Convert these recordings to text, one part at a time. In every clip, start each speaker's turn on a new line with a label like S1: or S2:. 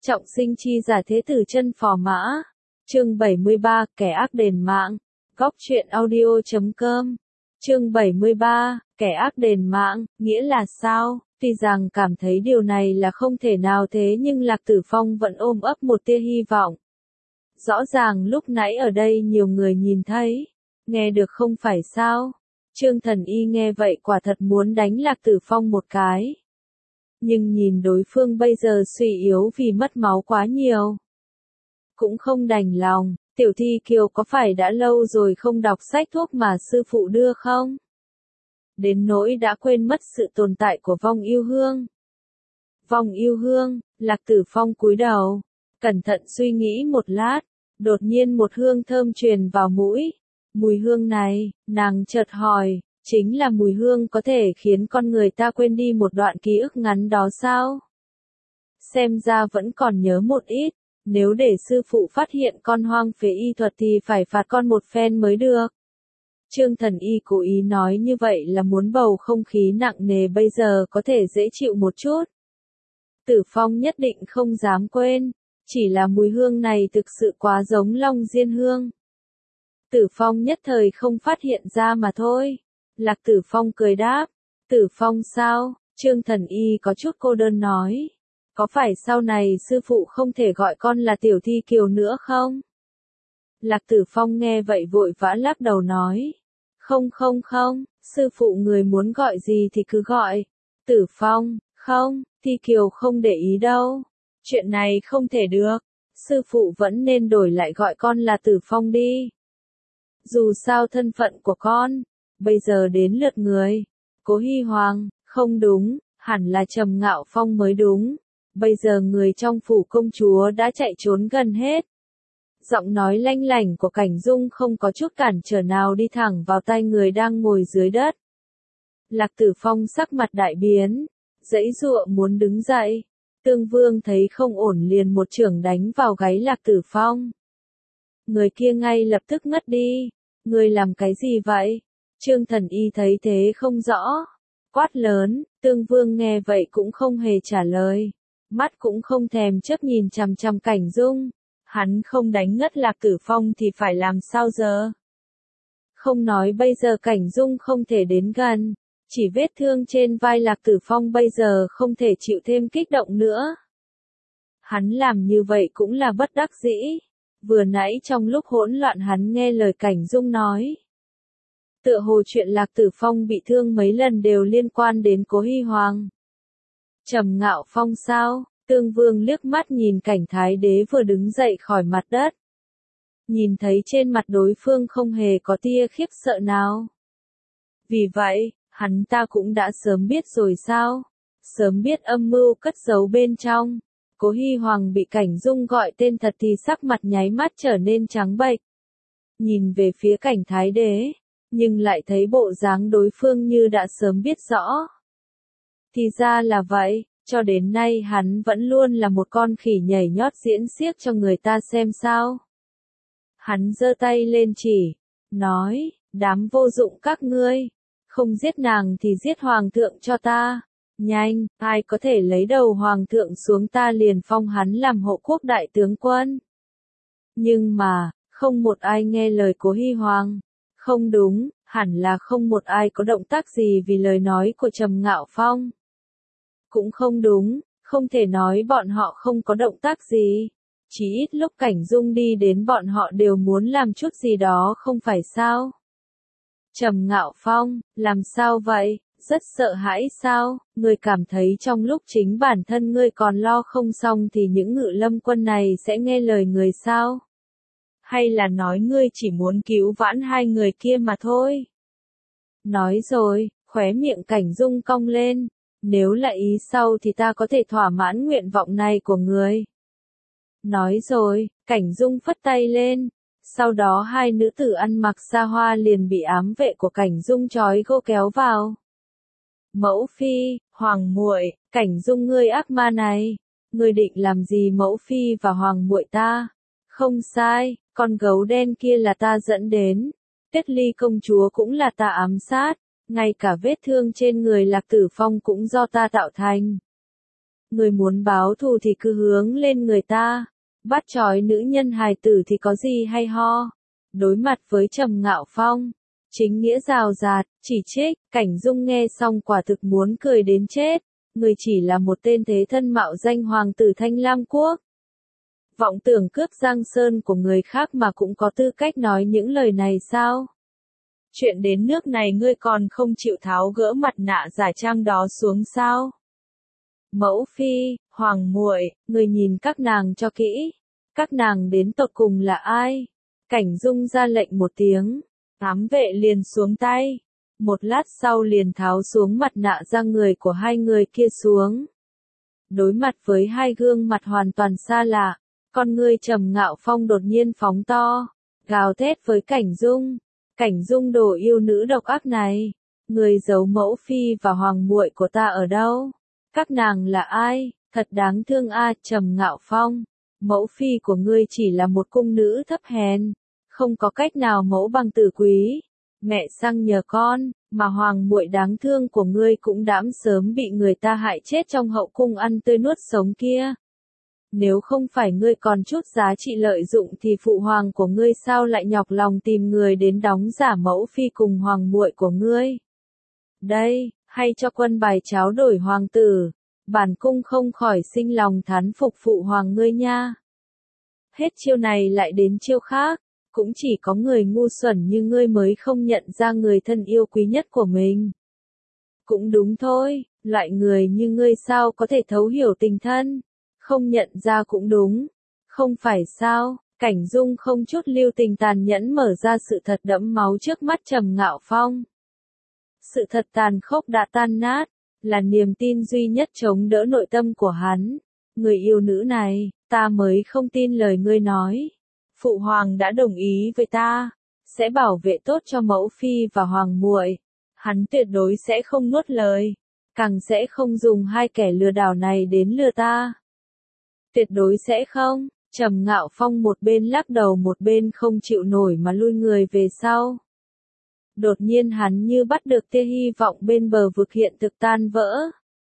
S1: Trọng sinh chi giả thế tử chân phò mã. Chương 73, kẻ ác đền mạng. Góc truyện audio.com. Chương 73, kẻ ác đền mạng, nghĩa là sao? Tuy rằng cảm thấy điều này là không thể nào thế nhưng Lạc Tử Phong vẫn ôm ấp một tia hy vọng. Rõ ràng lúc nãy ở đây nhiều người nhìn thấy, nghe được không phải sao? Trương Thần Y nghe vậy quả thật muốn đánh Lạc Tử Phong một cái. Nhưng nhìn đối phương bây giờ suy yếu vì mất máu quá nhiều. Cũng không đành lòng, Tiểu Thi Kiều có phải đã lâu rồi không đọc sách thuốc mà sư phụ đưa không? Đến nỗi đã quên mất sự tồn tại của vong yêu hương. Vong yêu hương, Lạc Tử Phong cúi đầu, cẩn thận suy nghĩ một lát, đột nhiên một hương thơm truyền vào mũi. Mùi hương này, nàng chợt hỏi, chính là mùi hương có thể khiến con người ta quên đi một đoạn ký ức ngắn đó sao? Xem ra vẫn còn nhớ một ít, nếu để sư phụ phát hiện con hoang phế y thuật thì phải phạt con một phen mới được. Trương Thần Y cố ý nói như vậy là muốn bầu không khí nặng nề bây giờ có thể dễ chịu một chút. Tử Phong nhất định không dám quên, chỉ là mùi hương này thực sự quá giống Long Diên hương. Tử Phong nhất thời không phát hiện ra mà thôi. Lạc Tử Phong cười đáp, Tử Phong sao? Trương Thần Y có chút cô đơn nói, có phải sau này sư phụ không thể gọi con là Tiểu Thi Kiều nữa không? Lạc Tử Phong nghe vậy vội vã lắc đầu nói, không, sư phụ người muốn gọi gì thì cứ gọi. Tử Phong, không, Thi Kiều không để ý đâu. Chuyện này không thể được, sư phụ vẫn nên đổi lại gọi con là Tử Phong đi. Dù sao thân phận của con, bây giờ đến lượt người. Cố Hy Hoàng, không đúng, hẳn là Trầm Ngạo Phong mới đúng. Bây giờ người trong phủ công chúa đã chạy trốn gần hết. Giọng nói lanh lảnh của Cảnh Dung không có chút cản trở nào đi thẳng vào tai người đang ngồi dưới đất. Lạc Tử Phong sắc mặt đại biến, giãy giụa muốn đứng dậy. Tương Vương thấy không ổn liền một chưởng đánh vào gáy Lạc Tử Phong. Người kia ngay lập tức ngất đi. Người làm cái gì vậy? Trương Thần Y thấy thế không rõ. Quát lớn, Tương Vương nghe vậy cũng không hề trả lời. Mắt cũng không thèm chớp nhìn chằm chằm Cảnh Dung. Hắn không đánh ngất Lạc Tử Phong thì phải làm sao giờ? Không nói bây giờ Cảnh Dung không thể đến gần. Chỉ vết thương trên vai Lạc Tử Phong bây giờ không thể chịu thêm kích động nữa. Hắn làm như vậy cũng là bất đắc dĩ. Vừa nãy trong lúc hỗn loạn hắn nghe lời Cảnh Dung nói. Tựa hồ chuyện Lạc Tử Phong bị thương mấy lần đều liên quan đến Cố Hy Hoàng. Trầm Ngạo Phong sao? Tương Vương liếc mắt nhìn Cảnh Thái Đế vừa đứng dậy khỏi mặt đất. Nhìn thấy trên mặt đối phương không hề có tia khiếp sợ nào. Vì vậy, hắn ta cũng đã sớm biết rồi sao? Sớm biết âm mưu cất giấu bên trong. Cố Hy Hoàng bị Cảnh Dung gọi tên thật thì sắc mặt nháy mắt trở nên trắng bệch. Nhìn về phía Cảnh Thái Đế, nhưng lại thấy bộ dáng đối phương như đã sớm biết rõ. Thì ra là vậy, cho đến nay hắn vẫn luôn là một con khỉ nhảy nhót diễn xiếc cho người ta xem sao. Hắn giơ tay lên chỉ, nói, đám vô dụng các ngươi, không giết nàng thì giết hoàng thượng cho ta. Nhanh, ai có thể lấy đầu hoàng thượng xuống ta liền phong hắn làm hộ quốc đại tướng quân. Nhưng mà, không một ai nghe lời Cố Hy Hoàng. Không đúng, hẳn là không một ai có động tác gì vì lời nói của Trầm Ngạo Phong. Cũng không đúng, không thể nói bọn họ không có động tác gì. Chỉ ít lúc Cảnh Dung đi đến bọn họ đều muốn làm chút gì đó không phải sao? Trầm Ngạo Phong, làm sao vậy? Rất sợ hãi sao? Ngươi cảm thấy trong lúc chính bản thân ngươi còn lo không xong thì những Ngự Lâm quân này sẽ nghe lời người sao? Hay là nói ngươi chỉ muốn cứu vãn hai người kia mà thôi? Nói rồi, khóe miệng Cảnh Dung cong lên. Nếu là ý sau thì ta có thể thỏa mãn nguyện vọng này của ngươi. Nói rồi, Cảnh Dung phất tay lên. Sau đó hai nữ tử ăn mặc xa hoa liền bị ám vệ của Cảnh Dung trói gô kéo vào. Mẫu phi, hoàng muội, Cảnh Dung ngươi ác ma này, ngươi định làm gì mẫu phi và hoàng muội ta? Không sai, con gấu đen kia là ta dẫn đến, Tuyết Ly công chúa cũng là ta ám sát, ngay cả vết thương trên người Lạc Tử Phong cũng do ta tạo thành. Người muốn báo thù thì cứ hướng lên người ta. Bắt trói nữ nhân hài tử thì có gì hay ho. Đối mặt với Trầm Ngạo Phong, chính nghĩa rào rạt, chỉ trích, Cảnh Dung nghe xong quả thực muốn cười đến chết. Người chỉ là một tên thế thân mạo danh hoàng tử Thanh Lam Quốc. Vọng tưởng cướp giang sơn của người khác mà cũng có tư cách nói những lời này sao? Chuyện đến nước này ngươi còn không chịu tháo gỡ mặt nạ giả trang đó xuống sao? Mẫu phi, hoàng muội, người nhìn các nàng cho kỹ. Các nàng đến tột cùng là ai? Cảnh Dung ra lệnh một tiếng, ám vệ liền xuống tay. Một lát sau liền tháo xuống mặt nạ ra người của hai người kia xuống. Đối mặt với hai gương mặt hoàn toàn xa lạ, con ngươi Trầm Ngạo Phong đột nhiên phóng to, gào thét với Cảnh Dung. Cảnh Dung, đồ yêu nữ độc ác này, người giấu mẫu phi và hoàng muội của ta ở đâu? Các nàng là ai? Thật đáng thương a, Trầm Ngạo Phong. Mẫu phi của ngươi chỉ là một cung nữ thấp hèn, không có cách nào mẫu bằng tử quý. Mẹ sang nhờ con, mà hoàng muội đáng thương của ngươi cũng đã sớm bị người ta hại chết trong hậu cung ăn tươi nuốt sống kia. Nếu không phải ngươi còn chút giá trị lợi dụng thì phụ hoàng của ngươi sao lại nhọc lòng tìm người đến đóng giả mẫu phi cùng hoàng muội của ngươi? Đây, hay cho quân bài cháo đổi hoàng tử, bản cung không khỏi sinh lòng thán phục phụ hoàng ngươi nha. Hết chiêu này lại đến chiêu khác, cũng chỉ có người ngu xuẩn như ngươi mới không nhận ra người thân yêu quý nhất của mình. Cũng đúng thôi, loại người như ngươi sao có thể thấu hiểu tình thân, không nhận ra cũng đúng, không phải sao? Cảnh Dung không chút lưu tình tàn nhẫn mở ra sự thật đẫm máu trước mắt Trầm Ngạo Phong. Sự thật tàn khốc đã tan nát, là niềm tin duy nhất chống đỡ nội tâm của hắn. Người yêu nữ này, ta mới không tin lời ngươi nói. Phụ hoàng đã đồng ý với ta, sẽ bảo vệ tốt cho mẫu phi và hoàng muội. Hắn tuyệt đối sẽ không nuốt lời, càng sẽ không dùng hai kẻ lừa đảo này đến lừa ta. Tuyệt đối sẽ không. Trầm Ngạo Phong một bên lắc đầu một bên không chịu nổi mà lui người về sau. Đột nhiên hắn như bắt được tia hy vọng bên bờ vực hiện thực tan vỡ.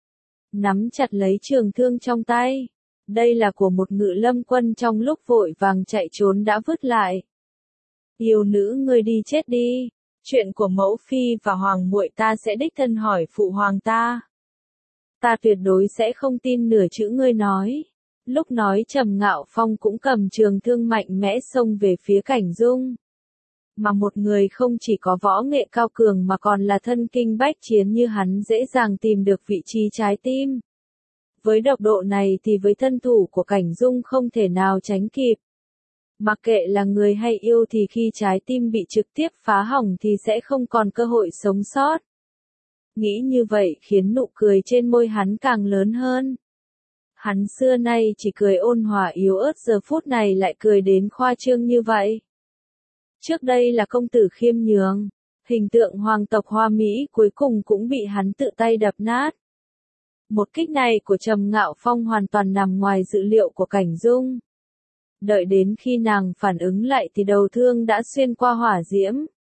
S1: Nắm chặt lấy trường thương trong tay. Đây là của một ngự lâm quân trong lúc vội vàng chạy trốn đã vứt lại. Yêu nữ, ngươi đi chết đi. Chuyện của mẫu phi và hoàng muội ta sẽ đích thân hỏi phụ hoàng ta. Ta tuyệt đối sẽ không tin nửa chữ ngươi nói. Lúc nói Trầm Ngạo Phong cũng cầm trường thương mạnh mẽ xông về phía Cảnh Dung. Mà một người không chỉ có võ nghệ cao cường mà còn là thân kinh bách chiến như hắn dễ dàng tìm được vị trí trái tim. Với độc độ này thì với thân thủ của Cảnh Dung không thể nào tránh kịp. Mặc kệ là người hay yêu thì khi trái tim bị trực tiếp phá hỏng thì sẽ không còn cơ hội sống sót. Nghĩ như vậy khiến nụ cười trên môi hắn càng lớn hơn. Hắn xưa nay chỉ cười ôn hòa yếu ớt, giờ phút này lại cười đến khoa trương như vậy. Trước đây là công tử khiêm nhường, hình tượng hoàng tộc Hoa Mỹ cuối cùng cũng bị hắn tự tay đập nát. Một kích này của Trầm Ngạo Phong hoàn toàn nằm ngoài dự liệu của Cảnh Dung. Đợi đến khi nàng phản ứng lại thì đầu thương đã xuyên qua hỏa diễm,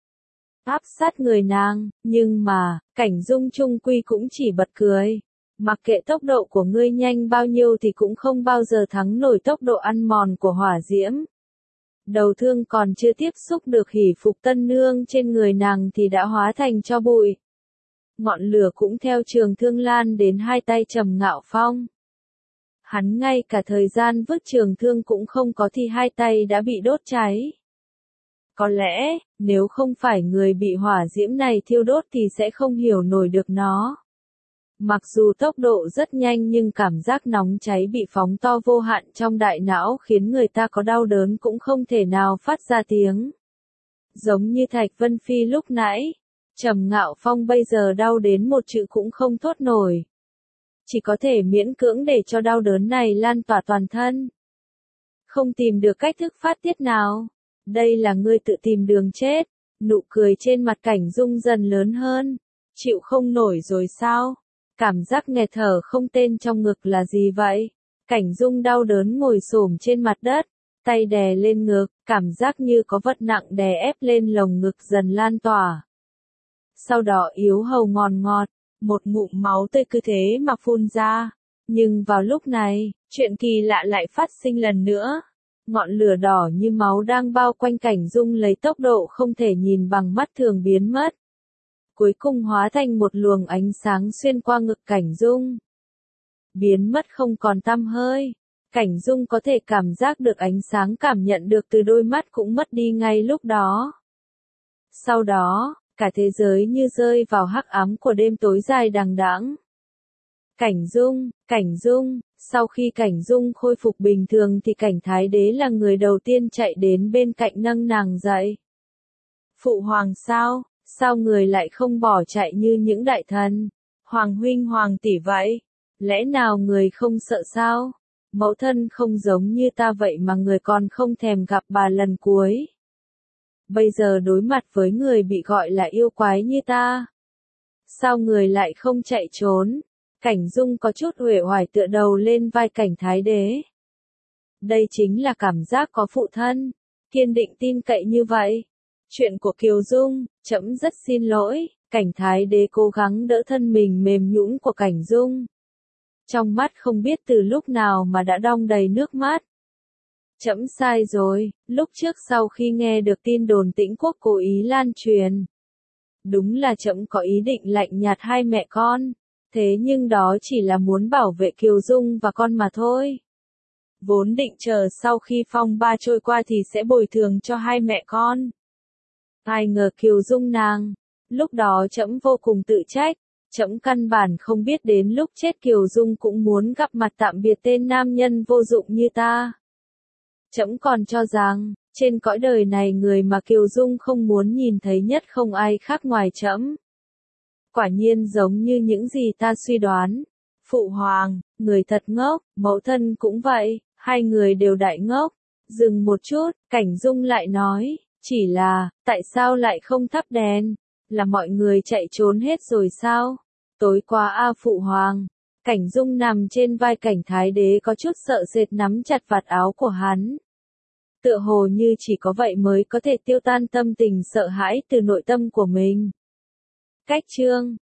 S1: áp sát người nàng, nhưng mà, Cảnh Dung chung quy cũng chỉ bật cười. Mặc kệ tốc độ của ngươi nhanh bao nhiêu thì cũng không bao giờ thắng nổi tốc độ ăn mòn của hỏa diễm. Đầu thương còn chưa tiếp xúc được hỷ phục tân nương trên người nàng thì đã hóa thành tro bụi. Ngọn lửa cũng theo trường thương lan đến hai tay Trầm Ngạo Phong. Hắn ngay cả thời gian vứt trường thương cũng không có thì hai tay đã bị đốt cháy. Có lẽ, nếu không phải người bị hỏa diễm này thiêu đốt thì sẽ không hiểu nổi được nó. Mặc dù tốc độ rất nhanh nhưng cảm giác nóng cháy bị phóng to vô hạn trong đại não khiến người ta có đau đớn cũng không thể nào phát ra tiếng. Giống như Thạch Vân Phi lúc nãy, Trầm Ngạo Phong bây giờ đau đến một chữ cũng không thốt nổi. Chỉ có thể miễn cưỡng để cho đau đớn này lan tỏa toàn thân. Không tìm được cách thức phát tiết nào. Đây là ngươi tự tìm đường chết. Nụ cười trên mặt Cảnh Dung dần lớn hơn. Chịu không nổi rồi sao? Cảm giác nghẹt thở không tên trong ngực là gì vậy? Cảnh Dung đau đớn ngồi xổm trên mặt đất, tay đè lên ngực, cảm giác như có vật nặng đè ép lên lồng ngực dần lan tỏa. Sau đó yếu hầu ngọt ngọt, một ngụm máu tươi cứ thế mà phun ra. Nhưng vào lúc này, chuyện kỳ lạ lại phát sinh lần nữa. Ngọn lửa đỏ như máu đang bao quanh Cảnh Dung lấy tốc độ không thể nhìn bằng mắt thường biến mất. Cuối cùng hóa thành một luồng ánh sáng xuyên qua ngực Cảnh Dung. Biến mất không còn tăm hơi. Cảnh Dung có thể cảm giác được ánh sáng cảm nhận được từ đôi mắt cũng mất đi ngay lúc đó. Sau đó, cả thế giới như rơi vào hắc ám của đêm tối dài đằng đẵng. Cảnh Dung, sau khi Cảnh Dung khôi phục bình thường thì Cảnh Thái Đế là người đầu tiên chạy đến bên cạnh nâng nàng dậy. Phụ hoàng sao, sao người lại không bỏ chạy như những đại thần, hoàng huynh hoàng tỷ vậy, lẽ nào người không sợ sao, mẫu thân không giống như ta vậy mà người còn không thèm gặp bà lần cuối. Bây giờ đối mặt với người bị gọi là yêu quái như ta, sao người lại không chạy trốn? Cảnh Dung có chút uể oải tựa đầu lên vai Cảnh Thái Đế. Đây chính là cảm giác có phụ thân, kiên định tin cậy như vậy. Chuyện của Kiều Dung, trẫm rất xin lỗi, Cảnh Thái Đế cố gắng đỡ thân mình mềm nhũn của Cảnh Dung. Trong mắt không biết từ lúc nào mà đã đong đầy nước mắt. Trẫm sai rồi, lúc trước sau khi nghe được tin đồn Tĩnh Quốc cố ý lan truyền. Đúng là trẫm có ý định lạnh nhạt hai mẹ con. Thế nhưng đó chỉ là muốn bảo vệ Kiều Dung và con mà thôi. Vốn định chờ sau khi phong ba trôi qua thì sẽ bồi thường cho hai mẹ con. Ai ngờ Kiều Dung nàng. Lúc đó trẫm vô cùng tự trách. Trẫm căn bản không biết đến lúc chết Kiều Dung cũng muốn gặp mặt tạm biệt tên nam nhân vô dụng như ta. Trẫm còn cho rằng, trên cõi đời này người mà Kiều Dung không muốn nhìn thấy nhất không ai khác ngoài trẫm. Quả nhiên giống như những gì ta suy đoán. Phụ hoàng, người thật ngốc, mẫu thân cũng vậy, hai người đều đại ngốc. Dừng một chút, Cảnh Dung lại nói, chỉ là, tại sao lại không thắp đèn? Là mọi người chạy trốn hết rồi sao? Tối qua phụ hoàng. Cảnh Dung nằm trên vai Cảnh Thái Đế có chút sợ sệt nắm chặt vạt áo của hắn. Tựa hồ như chỉ có vậy mới có thể tiêu tan tâm tình sợ hãi từ nội tâm của mình. Cách chương